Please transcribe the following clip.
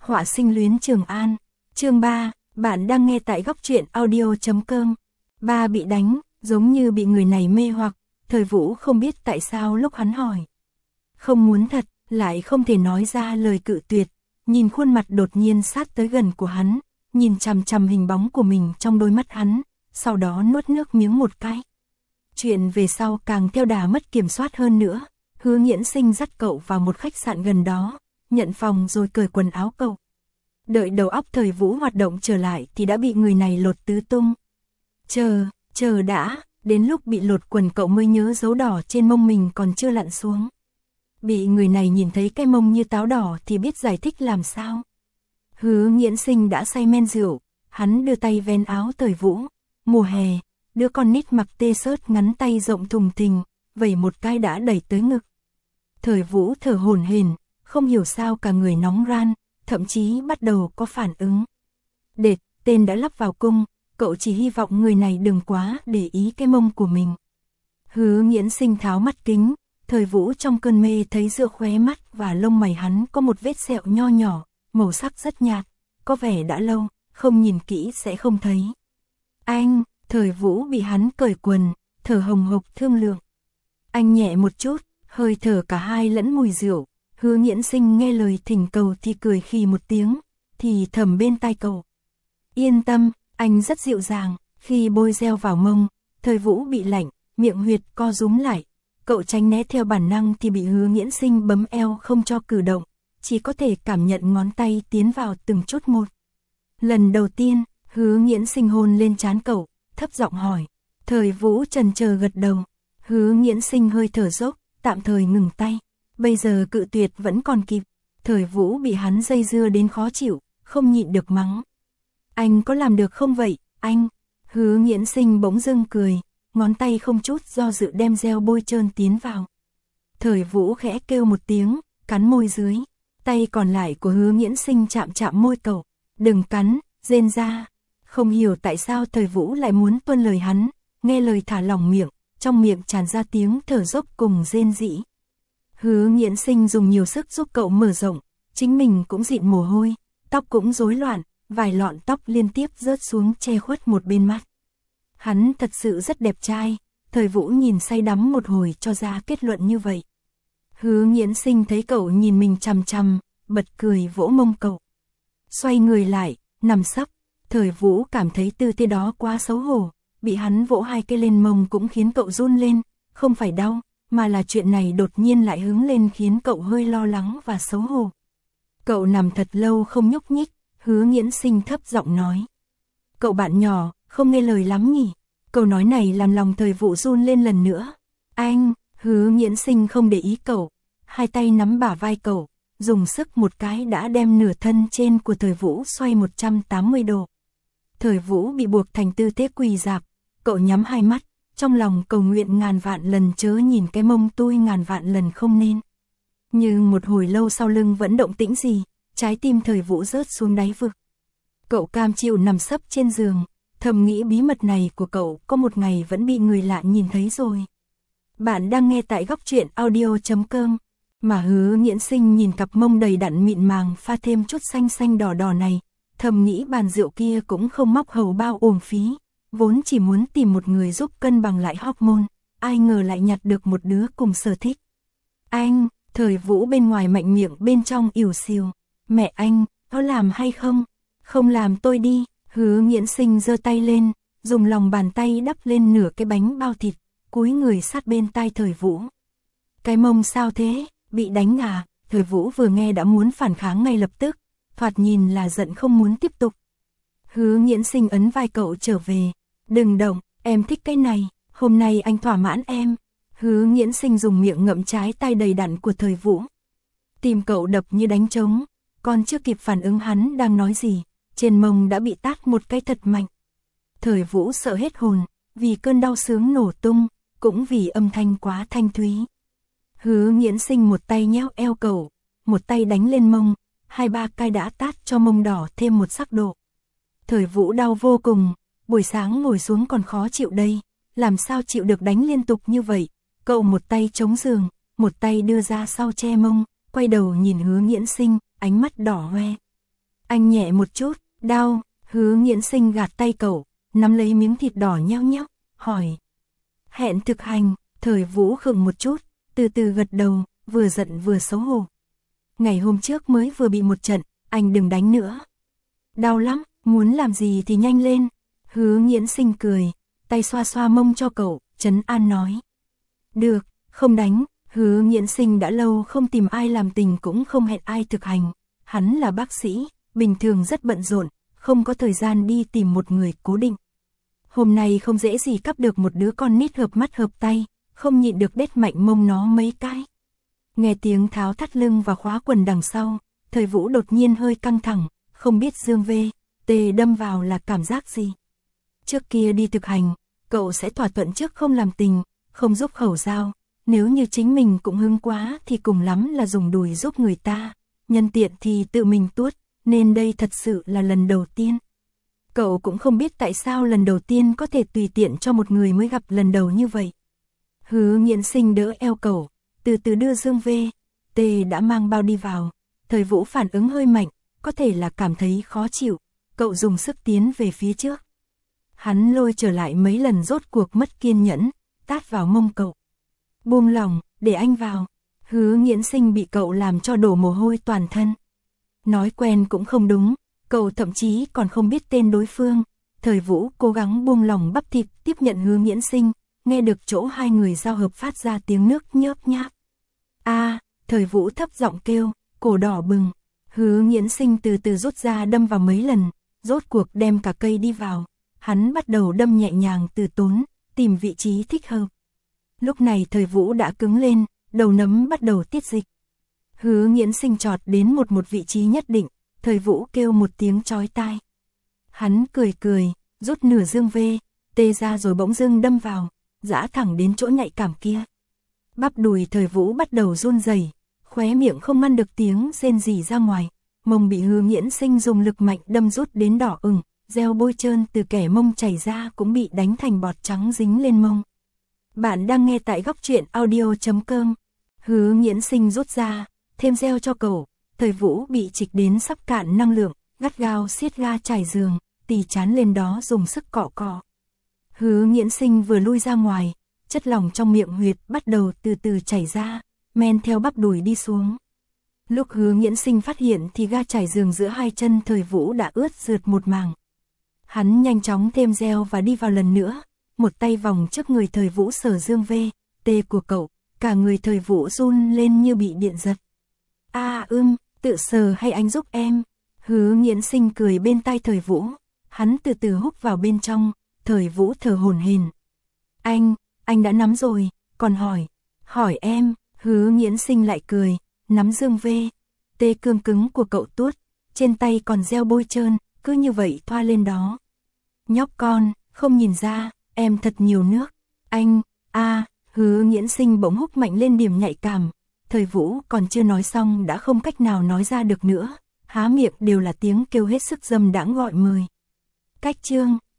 Họa sinh luyến Trường An. Chương 3, bạn đang nghe tại góc truyện audio.com. Ba bị đánh, giống như bị người này mê hoặc, Thời Vũ không biết tại sao lúc hắn hỏi. Không muốn thật, lại không thể nói ra lời cự tuyệt, nhìn khuôn mặt đột nhiên sát tới gần của hắn, nhìn chằm chằm hình bóng của mình trong đôi mắt hắn, sau đó nuốt nước miếng một cái. Chuyện về sau càng theo đà mất kiểm soát hơn nữa, Hứa Nghiễn Sinh dắt cậu vào một khách sạn gần đó, nhận phòng rồi cởi quần áo cậu. Đợi đầu óc Thời Vũ hoạt động trở lại thì đã bị người này lột tứ tung. Chờ đã, đến lúc bị lột quần cậu mới nhớ dấu đỏ trên mông mình còn chưa lặn xuống. Bị người này nhìn thấy cái mông như táo đỏ thì biết giải thích làm sao. Hứa Nghiễn Sinh đã say men rượu, hắn đưa tay vén áo Thời Vũ. Mùa hè, đứa con nít mặc t-shirt ngắn tay rộng thùng thình, vẩy một cái đã đẩy tới ngực. Thời Vũ thở hổn hển, không hiểu sao cả người nóng ran, thậm chí bắt đầu có phản ứng. Đệt, tên đã lắp vào cung, cậu chỉ hy vọng người này đừng quá để ý cái mông của mình. Hứa Nghiễn Sinh tháo mắt kính, Thời Vũ trong cơn mê thấy giữa khóe mắt và lông mày hắn có một vết sẹo nho nhỏ, màu sắc rất nhạt, có vẻ đã lâu, không nhìn kỹ sẽ không thấy. Anh, Thời Vũ bị hắn cởi quần, thở hồng hộc thương lượng. Anh nhẹ một chút, hơi thở cả hai lẫn mùi rượu. Hứa Nghiễn Sinh nghe lời thỉnh cầu thì cười khì một tiếng, thì thầm bên tai cậu. Yên tâm, anh rất dịu dàng. Khi bôi gel vào mông, Thời Vũ bị lạnh, miệng huyệt co rúm lại. Cậu tránh né theo bản năng thì bị Hứa Nghiễn Sinh bấm eo không cho cử động, chỉ có thể cảm nhận ngón tay tiến vào từng chút một. Lần đầu tiên, Hứa Nghiễn Sinh hôn lên trán cậu, thấp giọng hỏi. Thời Vũ chần chờ gật đầu. Hứa Nghiễn Sinh hơi thở dốc, tạm thời ngừng tay. Bây giờ cự tuyệt vẫn còn kịp. Thời Vũ bị hắn dây dưa đến khó chịu, không nhịn được mắng. Anh có làm được không vậy, anh? Hứa Nghiễn Sinh bỗng dưng cười, ngón tay không chút do dự đem gel bôi trơn tiến vào. Thời Vũ khẽ kêu một tiếng, cắn môi dưới. Tay còn lại của Hứa Nghiễn Sinh chạm chạm môi cậu. Đừng cắn, rên ra. Không hiểu tại sao Thời Vũ lại muốn tuân lời hắn, nghe lời thả lỏng miệng, trong miệng tràn ra tiếng thở dốc cùng rên rỉ. Hứa Nghiễn Sinh dùng nhiều sức giúp cậu mở rộng, chính mình cũng dịn mồ hôi, tóc cũng rối loạn, vài lọn tóc liên tiếp rớt xuống che khuất một bên mắt. Hắn thật sự rất đẹp trai, Thời Vũ nhìn say đắm một hồi cho ra kết luận như vậy. Hứa Nghiễn Sinh thấy cậu nhìn mình chằm chằm, bật cười vỗ mông cậu. Xoay người lại, nằm sấp, Thời Vũ cảm thấy tư thế đó quá xấu hổ, bị hắn vỗ hai cái lên mông cũng khiến cậu run lên, không phải đau, mà là chuyện này đột nhiên lại hứng lên khiến cậu hơi lo lắng và xấu hổ. Cậu nằm thật lâu không nhúc nhích, Hứa Nghiễn Sinh thấp giọng nói. Cậu bạn nhỏ, không nghe lời lắm nhỉ? Câu nói này làm lòng Thời Vũ run lên lần nữa. Anh, Hứa Nghiễn Sinh không để ý cậu, hai tay nắm bả vai cậu, dùng sức một cái đã đem nửa thân trên của Thời Vũ xoay 180 độ. Thời Vũ bị buộc thành tư thế quỳ rạp, cậu nhắm hai mắt, trong lòng cầu nguyện ngàn vạn lần chớ nhìn cái mông tôi ngàn vạn lần không nên. Nhưng một hồi lâu sau lưng vẫn động tĩnh gì, trái tim Thời Vũ rớt xuống đáy vực. Cậu cam chịu nằm sấp trên giường, thầm nghĩ bí mật này của cậu có một ngày vẫn bị người lạ nhìn thấy rồi. Bạn đang nghe tại góc truyện audio.com. Mà Hứa Nghiễn Sinh nhìn cặp mông đầy đặn mịn màng pha thêm chút xanh xanh đỏ đỏ này, thầm nghĩ bàn rượu kia cũng không móc hầu bao uổng phí, vốn chỉ muốn tìm một người giúp cân bằng lại hormone, ai ngờ lại nhặt được một đứa cùng sở thích. Anh, Thời Vũ bên ngoài mạnh miệng bên trong ỉu xìu. Mẹ anh, có làm hay không? Không làm tôi đi. Hứa Nghiễn Sinh giơ tay lên, dùng lòng bàn tay đắp lên nửa cái bánh bao thịt, cúi người sát bên tai Thời Vũ. Cái mông sao thế? Bị đánh à? Thời Vũ vừa nghe đã muốn phản kháng ngay lập tức, thoạt nhìn là giận không muốn tiếp tục. Hứa Nghiễn Sinh ấn vai cậu trở về. Đừng động, em thích cái này, hôm nay anh thỏa mãn em. Hứa Nghiễn Sinh dùng miệng ngậm trái tay đầy đặn của Thời Vũ. Tim cậu đập như đánh trống, còn chưa kịp phản ứng hắn đang nói gì, trên mông đã bị tát một cái thật mạnh. Thời Vũ sợ hết hồn, vì cơn đau sướng nổ tung, cũng vì âm thanh quá thanh thúy. Hứa Nghiễn Sinh một tay nhéo eo cậu, một tay đánh lên mông, hai ba cái đã tát cho mông đỏ thêm một sắc độ. Thời Vũ đau vô cùng, buổi sáng ngồi xuống còn khó chịu đây, làm sao chịu được đánh liên tục như vậy. Cậu một tay chống giường, một tay đưa ra sau che mông, quay đầu nhìn Hứa Nghiễn Sinh, ánh mắt đỏ hoe. Anh nhẹ một chút, đau. Hứa Nghiễn Sinh gạt tay cậu, nắm lấy miếng thịt đỏ nheo nheo, hỏi. Hẹn thực hành. Thời Vũ khựng một chút, từ từ gật đầu, vừa giận vừa xấu hổ. Ngày hôm trước mới vừa bị một trận, anh đừng đánh nữa. Đau lắm, muốn làm gì thì nhanh lên. Hứa Nghiễn Sinh cười, tay xoa xoa mông cho cậu, trấn an nói. Được, không đánh. Hứa Nghiễn Sinh đã lâu không tìm ai làm tình cũng không hẹn ai thực hành. Hắn là bác sĩ, bình thường rất bận rộn, không có thời gian đi tìm một người cố định. Hôm nay không dễ gì cắp được một đứa con nít hợp mắt hợp tay, không nhịn được đét mạnh mông nó mấy cái. Nghe tiếng tháo thắt lưng và khóa quần đằng sau, Thời Vũ đột nhiên hơi căng thẳng, không biết Dương V.T đâm vào là cảm giác gì. Trước kia đi thực hành, cậu sẽ thỏa thuận trước không làm tình, không giúp khẩu giao, nếu như chính mình cũng hứng quá thì cùng lắm là dùng đùi giúp người ta, nhân tiện thì tự mình tuốt, nên đây thật sự là lần đầu tiên. Cậu cũng không biết tại sao lần đầu tiên có thể tùy tiện cho một người mới gặp lần đầu như vậy. Hứa Nghiễn Sinh đỡ eo cậu, từ từ đưa Dương V.T đã mang bao đi vào. Thời Vũ phản ứng hơi mạnh, có thể là cảm thấy khó chịu, cậu dùng sức tiến về phía trước. Hắn lôi trở lại mấy lần rốt cuộc mất kiên nhẫn, tát vào mông cậu. Buông lòng, để anh vào. Hứa Nghiễn Sinh bị cậu làm cho đổ mồ hôi toàn thân. Nói quen cũng không đúng, cậu thậm chí còn không biết tên đối phương. Thời Vũ cố gắng buông lòng bắp thịt tiếp nhận Hứa Nghiễn Sinh, nghe được chỗ hai người giao hợp phát ra tiếng nước nhớp nháp. Thời Vũ thấp giọng kêu, cổ đỏ bừng. Hứa Nghiễn Sinh từ từ rút ra đâm vào mấy lần, rốt cuộc đem cả cây đi vào. Hắn bắt đầu đâm nhẹ nhàng từ tốn, tìm vị trí thích hợp. Lúc này Thời Vũ đã cứng lên, đầu nấm bắt đầu tiết dịch. Hứa Nghiễn Sinh chọt đến một vị trí nhất định, Thời Vũ kêu một tiếng chói tai. Hắn cười cười, rút nửa Dương V.T ra rồi bỗng dưng đâm vào, giã thẳng đến chỗ nhạy cảm kia. Bắp đùi Thời Vũ bắt đầu run rẩy, khóe miệng không ngăn được tiếng rên rỉ ra ngoài, mông bị Hứa Nghiễn Sinh dùng lực mạnh đâm rút đến đỏ ửng, gel bôi trơn từ kẻ mông chảy ra cũng bị đánh thành bọt trắng dính lên mông. Bạn đang nghe tại Góc Truyện Audio.com. Hứa Nghiễn Sinh rút ra, thêm gel cho cậu. Thời Vũ bị trịch đến sắp cạn năng lượng, gắt gao siết ga trải giường, tì chán lên đó dùng sức cọ cọ. Hứa Nghiễn Sinh vừa lui ra ngoài, chất lỏng trong miệng huyệt bắt đầu từ từ chảy ra, men theo bắp đùi đi xuống. Lúc Hứa Nghiễn Sinh phát hiện thì ga trải giường giữa hai chân Thời Vũ đã ướt rượt một mảng. Hắn nhanh chóng thêm gel và đi vào lần nữa, một tay vòng trước người Thời Vũ sờ Dương V.T của cậu, cả người Thời Vũ run lên như bị điện giật. Tự sờ hay anh giúp em? Hứa Nghiễn Sinh cười bên tai Thời Vũ, hắn từ từ hút vào bên trong, Thời Vũ thở hổn hển. Anh đã nắm rồi, còn hỏi em. Hứa Nghiễn Sinh lại cười, nắm Dương V.T cương cứng của cậu tuốt, trên tay còn gel bôi trơn, cứ như vậy thoa lên đó. Nhóc con, không nhìn ra, em thật nhiều nước. Hứa Nghiễn Sinh bỗng húc mạnh lên điểm nhạy cảm. Thời Vũ còn chưa nói xong đã không cách nào nói ra được nữa, há miệng đều là tiếng kêu hết sức dâm đãng gọi mời. Cách chương